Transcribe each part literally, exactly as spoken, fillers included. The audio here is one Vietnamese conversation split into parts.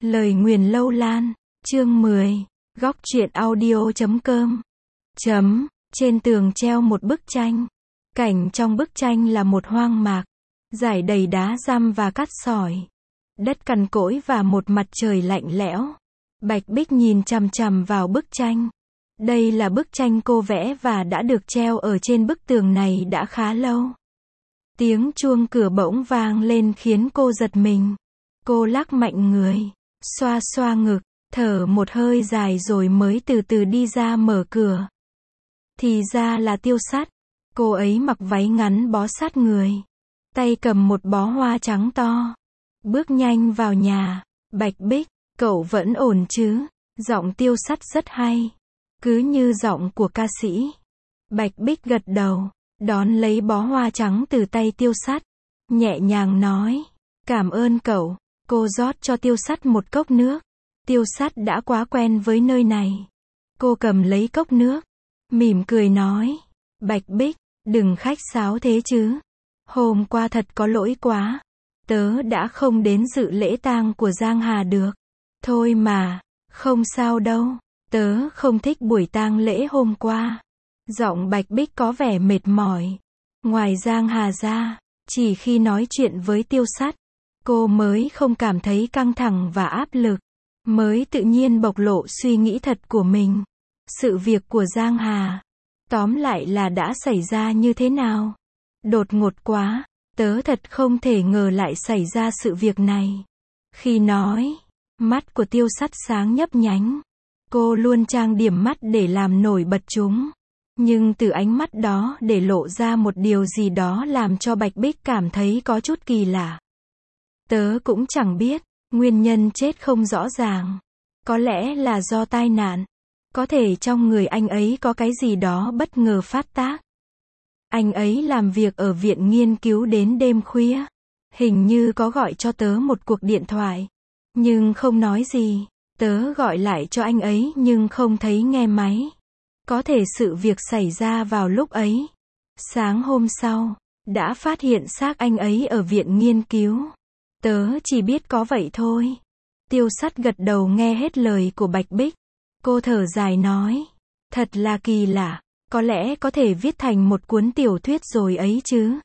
Lời nguyền lâu lan, chương mười, góc truyện audio chấm com. Chấm, trên tường treo một bức tranh. Cảnh trong bức tranh là một hoang mạc, rải đầy đá răm và cát sỏi. Đất cằn cỗi và một mặt trời lạnh lẽo. Bạch Bích nhìn chằm chằm vào bức tranh. Đây là bức tranh cô vẽ và đã được treo ở trên bức tường này đã khá lâu. Tiếng chuông cửa bỗng vang lên khiến cô giật mình. Cô lắc mạnh người, xoa xoa ngực, thở một hơi dài rồi mới từ từ đi ra mở cửa. Thì ra là Tiêu Sắt. Cô ấy mặc váy ngắn bó sát người, tay cầm một bó hoa trắng to. Bước nhanh vào nhà. Bạch Bích, cậu vẫn ổn chứ? Giọng Tiêu Sắt rất hay, cứ như giọng của ca sĩ. Bạch Bích gật đầu, đón lấy bó hoa trắng từ tay Tiêu Sắt, nhẹ nhàng nói, cảm ơn cậu. Cô rót cho Tiêu Sắt một cốc nước. Tiêu Sắt đã quá quen với nơi này. Cô cầm lấy cốc nước, mỉm cười nói, Bạch Bích, đừng khách sáo thế chứ. Hôm qua thật có lỗi quá. Tớ đã không đến dự lễ tang của Giang Hà được. Thôi mà, không sao đâu. Tớ không thích buổi tang lễ hôm qua. Giọng Bạch Bích có vẻ mệt mỏi. Ngoài Giang Hà ra, chỉ khi nói chuyện với Tiêu Sắt, cô mới không cảm thấy căng thẳng và áp lực, mới tự nhiên bộc lộ suy nghĩ thật của mình. Sự việc của Giang Hà, tóm lại là đã xảy ra như thế nào? Đột ngột quá, tớ thật không thể ngờ lại xảy ra sự việc này. Khi nói, mắt của Tiêu Sắt sáng nhấp nhánh. Cô luôn trang điểm mắt để làm nổi bật chúng. Nhưng từ ánh mắt đó để lộ ra một điều gì đó làm cho Bạch Bích cảm thấy có chút kỳ lạ. Tớ cũng chẳng biết, nguyên nhân chết không rõ ràng. Có lẽ là do tai nạn. Có thể trong người anh ấy có cái gì đó bất ngờ phát tác. Anh ấy làm việc ở viện nghiên cứu đến đêm khuya. Hình như có gọi cho tớ một cuộc điện thoại, nhưng không nói gì. Tớ gọi lại cho anh ấy nhưng không thấy nghe máy. Có thể sự việc xảy ra vào lúc ấy. Sáng hôm sau, đã phát hiện xác anh ấy ở viện nghiên cứu. Tớ chỉ biết có vậy thôi. Tiêu Sắt gật đầu nghe hết lời của Bạch Bích. Cô thở dài nói, thật là kỳ lạ, có lẽ có thể viết thành một cuốn tiểu thuyết rồi ấy chứ.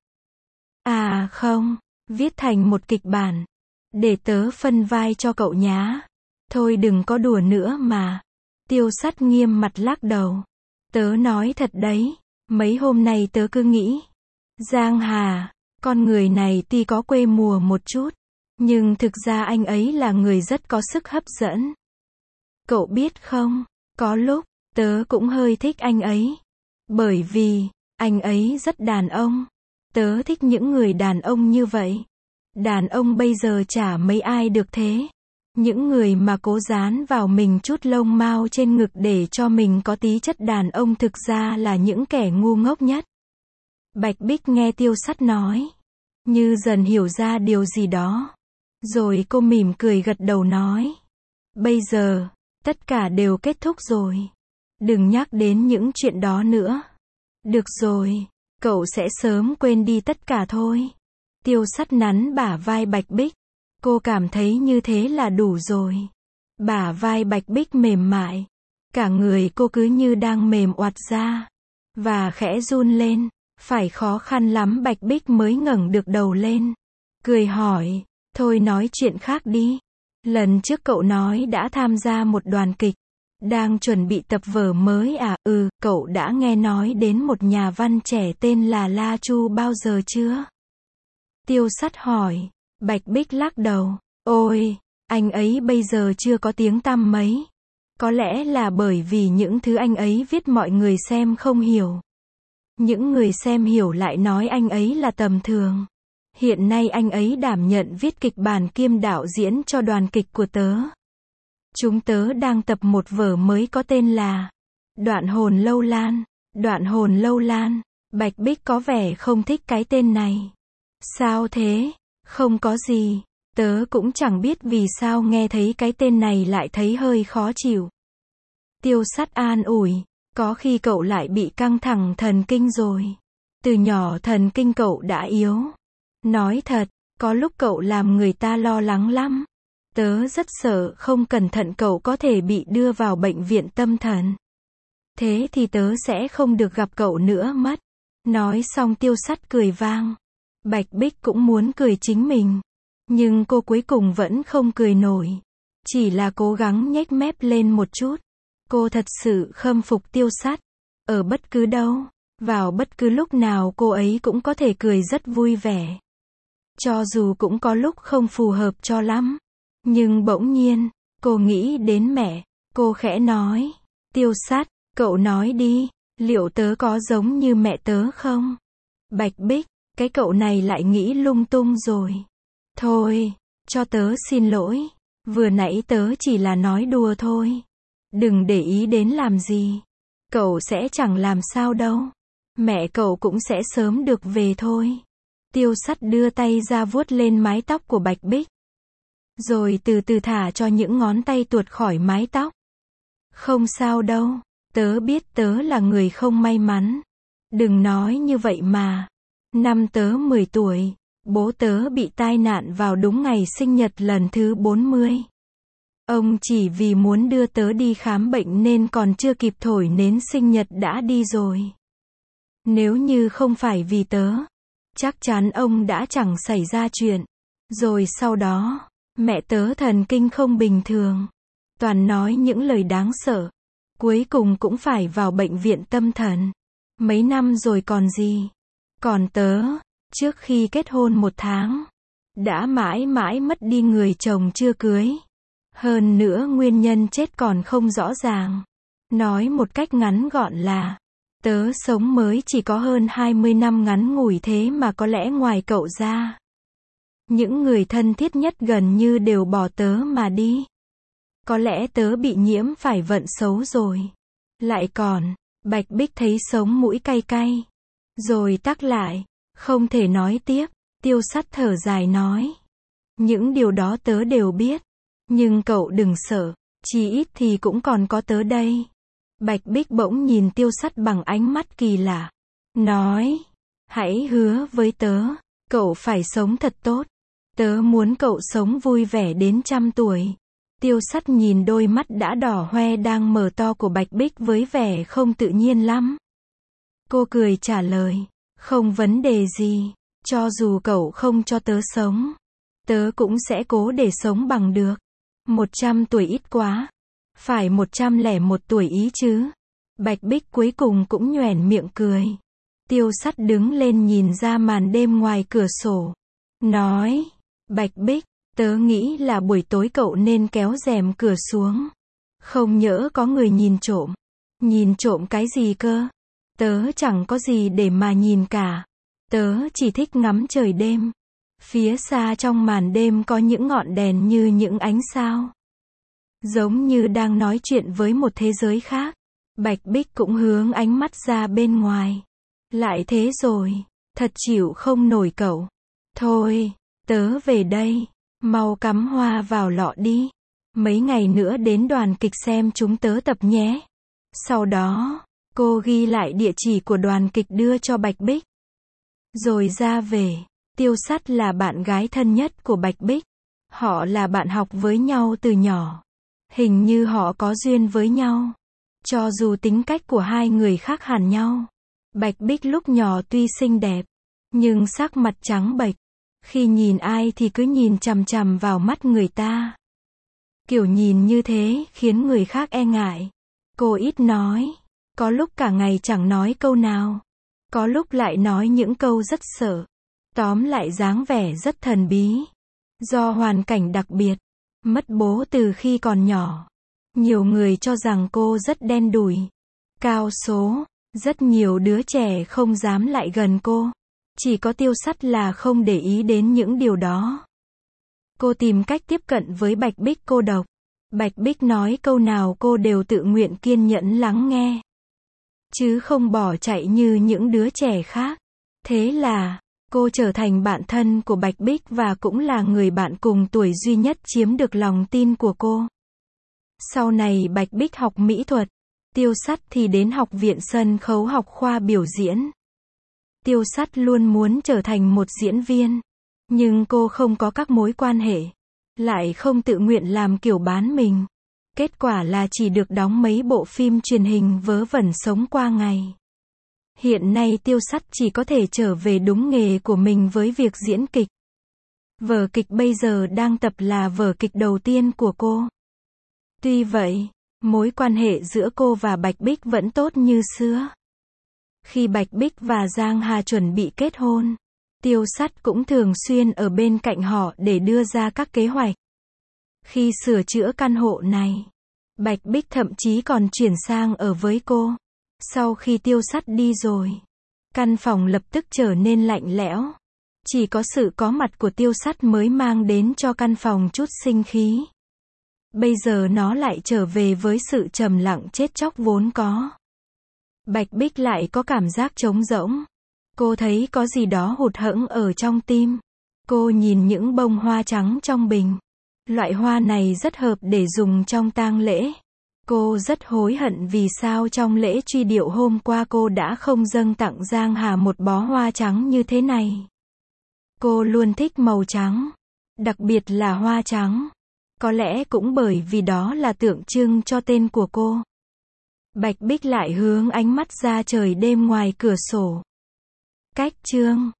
À không, viết thành một kịch bản. Để tớ phân vai cho cậu nhá. Thôi đừng có đùa nữa mà. Tiêu Sắt nghiêm mặt lắc đầu. Tớ nói thật đấy, mấy hôm nay tớ cứ nghĩ, Giang Hà, con người này tuy có quê mùa một chút, nhưng thực ra anh ấy là người rất có sức hấp dẫn. Cậu biết không, có lúc, tớ cũng hơi thích anh ấy. Bởi vì, anh ấy rất đàn ông. Tớ thích những người đàn ông như vậy. Đàn ông bây giờ chả mấy ai được thế. Những người mà cố dán vào mình chút lông mao trên ngực để cho mình có tí chất đàn ông thực ra là những kẻ ngu ngốc nhất. Bạch Bích nghe Tiêu Sắt nói, như dần hiểu ra điều gì đó. Rồi cô mỉm cười gật đầu nói, bây giờ, tất cả đều kết thúc rồi. Đừng nhắc đến những chuyện đó nữa. Được rồi, cậu sẽ sớm quên đi tất cả thôi. Tiêu Sắt nắn bả vai Bạch Bích. Cô cảm thấy như thế là đủ rồi. Bả vai Bạch Bích mềm mại. Cả người cô cứ như đang mềm oặt ra. Và khẽ run lên. Phải khó khăn lắm Bạch Bích mới ngẩng được đầu lên. Cười hỏi, thôi nói chuyện khác đi. Lần trước cậu nói đã tham gia một đoàn kịch. Đang chuẩn bị tập vở mới à? Ừ, cậu đã nghe nói đến một nhà văn trẻ tên là La Chu bao giờ chưa? Tiêu Sắt hỏi. Bạch Bích lắc đầu. Ôi, anh ấy bây giờ chưa có tiếng tăm mấy. Có lẽ là bởi vì những thứ anh ấy viết mọi người xem không hiểu. Những người xem hiểu lại nói anh ấy là tầm thường. Hiện nay anh ấy đảm nhận viết kịch bản kiêm đạo diễn cho đoàn kịch của tớ. Chúng tớ đang tập một vở mới có tên là Đoạn hồn lâu lan. Đoạn hồn lâu lan. Bạch Bích có vẻ không thích cái tên này. Sao thế? Không có gì. Tớ cũng chẳng biết vì sao nghe thấy cái tên này lại thấy hơi khó chịu. Tiêu Sắt an ủi. Có khi cậu lại bị căng thẳng thần kinh rồi. Từ nhỏ thần kinh cậu đã yếu. Nói thật, có lúc cậu làm người ta lo lắng lắm. Tớ rất sợ không cẩn thận cậu có thể bị đưa vào bệnh viện tâm thần. Thế thì tớ sẽ không được gặp cậu nữa mất. Nói xong Tiêu Sắt cười vang. Bạch Bích cũng muốn cười chính mình. Nhưng cô cuối cùng vẫn không cười nổi. Chỉ là cố gắng nhếch mép lên một chút. Cô thật sự khâm phục Tiêu Sắt. Ở bất cứ đâu, vào bất cứ lúc nào cô ấy cũng có thể cười rất vui vẻ. Cho dù cũng có lúc không phù hợp cho lắm. Nhưng bỗng nhiên, cô nghĩ đến mẹ. Cô khẽ nói. Tiêu Sắt, cậu nói đi, liệu tớ có giống như mẹ tớ không? Bạch Bích, cái cậu này lại nghĩ lung tung rồi. Thôi, cho tớ xin lỗi. Vừa nãy tớ chỉ là nói đùa thôi. Đừng để ý đến làm gì. Cậu sẽ chẳng làm sao đâu. Mẹ cậu cũng sẽ sớm được về thôi. Tiêu Sắt đưa tay ra vuốt lên mái tóc của Bạch Bích. Rồi từ từ thả cho những ngón tay tuột khỏi mái tóc. Không sao đâu. Tớ biết tớ là người không may mắn. Đừng nói như vậy mà. Năm tớ mười tuổi, bố tớ bị tai nạn vào đúng ngày sinh nhật lần thứ bốn mươi. Ông chỉ vì muốn đưa tớ đi khám bệnh nên còn chưa kịp thổi nến sinh nhật đã đi rồi. Nếu như không phải vì tớ, chắc chắn ông đã chẳng xảy ra chuyện. Rồi sau đó, mẹ tớ thần kinh không bình thường. Toàn nói những lời đáng sợ. Cuối cùng cũng phải vào bệnh viện tâm thần. Mấy năm rồi còn gì. Còn tớ, trước khi kết hôn một tháng, đã mãi mãi mất đi người chồng chưa cưới. Hơn nữa nguyên nhân chết còn không rõ ràng. Nói một cách ngắn gọn là, tớ sống mới chỉ có hơn hai mươi năm ngắn ngủi thế mà có lẽ ngoài cậu ra. Những người thân thiết nhất gần như đều bỏ tớ mà đi. Có lẽ tớ bị nhiễm phải vận xấu rồi. Lại còn, Bạch Bích thấy sống mũi cay cay. Rồi tắc lại, không thể nói tiếp. Tiêu Sắt thở dài nói. Những điều đó tớ đều biết. Nhưng cậu đừng sợ, chí ít thì cũng còn có tớ đây. Bạch Bích bỗng nhìn Tiêu Sắt bằng ánh mắt kỳ lạ. Nói, hãy hứa với tớ, cậu phải sống thật tốt. Tớ muốn cậu sống vui vẻ đến trăm tuổi. Tiêu Sắt nhìn đôi mắt đã đỏ hoe đang mở to của Bạch Bích với vẻ không tự nhiên lắm. Cô cười trả lời, không vấn đề gì, cho dù cậu không cho tớ sống, tớ cũng sẽ cố để sống bằng được. Một trăm tuổi ít quá, phải một trăm lẻ một tuổi ý chứ. Bạch Bích cuối cùng cũng nhoẻn miệng cười. Tiêu Sắt đứng lên nhìn ra màn đêm ngoài cửa sổ. Nói, Bạch Bích, tớ nghĩ là buổi tối cậu nên kéo rèm cửa xuống. Không nhỡ có người nhìn trộm. Nhìn trộm cái gì cơ? Tớ chẳng có gì để mà nhìn cả. Tớ chỉ thích ngắm trời đêm. Phía xa trong màn đêm có những ngọn đèn như những ánh sao. Giống như đang nói chuyện với một thế giới khác. Bạch Bích cũng hướng ánh mắt ra bên ngoài. Lại thế rồi, thật chịu không nổi cậu. Thôi, tớ về đây. Mau cắm hoa vào lọ đi. Mấy ngày nữa đến đoàn kịch xem chúng tớ tập nhé. Sau đó, cô ghi lại địa chỉ của đoàn kịch đưa cho Bạch Bích. Rồi ra về. Tiêu Sắt là bạn gái thân nhất của Bạch Bích. Họ là bạn học với nhau từ nhỏ. Hình như họ có duyên với nhau. Cho dù tính cách của hai người khác hẳn nhau. Bạch Bích lúc nhỏ tuy xinh đẹp, nhưng sắc mặt trắng bệch. Khi nhìn ai thì cứ nhìn chằm chằm vào mắt người ta. Kiểu nhìn như thế khiến người khác e ngại. Cô ít nói. Có lúc cả ngày chẳng nói câu nào. Có lúc lại nói những câu rất sợ. Tóm lại dáng vẻ rất thần bí. Do hoàn cảnh đặc biệt. Mất bố từ khi còn nhỏ. Nhiều người cho rằng cô rất đen đủi. Cao số. Rất nhiều đứa trẻ không dám lại gần cô. Chỉ có Tiêu Sắt là không để ý đến những điều đó. Cô tìm cách tiếp cận với Bạch Bích cô độc. Bạch Bích nói câu nào cô đều tự nguyện kiên nhẫn lắng nghe. Chứ không bỏ chạy như những đứa trẻ khác. Thế là, cô trở thành bạn thân của Bạch Bích và cũng là người bạn cùng tuổi duy nhất chiếm được lòng tin của cô. Sau này Bạch Bích học mỹ thuật. Tiêu Sắt thì đến học viện sân khấu học khoa biểu diễn. Tiêu Sắt luôn muốn trở thành một diễn viên. Nhưng cô không có các mối quan hệ. lại không tự nguyện làm kiểu bán mình. Kết quả là chỉ được đóng mấy bộ phim truyền hình vớ vẩn sống qua ngày. Hiện nay Tiêu Sắt chỉ có thể trở về đúng nghề của mình với việc diễn kịch. Vở kịch bây giờ đang tập là vở kịch đầu tiên của cô. Tuy vậy, mối quan hệ giữa cô và Bạch Bích vẫn tốt như xưa. Khi Bạch Bích và Giang Hà chuẩn bị kết hôn, Tiêu Sắt cũng thường xuyên ở bên cạnh họ để đưa ra các kế hoạch. Khi sửa chữa căn hộ này, Bạch Bích thậm chí còn chuyển sang ở với cô. Sau khi Tiêu Sắt đi rồi, căn phòng lập tức trở nên lạnh lẽo. Chỉ có sự có mặt của Tiêu Sắt mới mang đến cho căn phòng chút sinh khí. Bây giờ nó lại trở về với sự trầm lặng chết chóc vốn có. Bạch Bích lại có cảm giác trống rỗng. Cô thấy có gì đó hụt hẫng ở trong tim. Cô nhìn những bông hoa trắng trong bình. Loại hoa này rất hợp để dùng trong tang lễ. Cô rất hối hận vì sao trong lễ truy điệu hôm qua cô đã không dâng tặng Giang Hà một bó hoa trắng như thế này. Cô luôn thích màu trắng, đặc biệt là hoa trắng. Có lẽ cũng bởi vì đó là tượng trưng cho tên của cô. Bạch Bích lại hướng ánh mắt ra trời đêm ngoài cửa sổ. Cách chương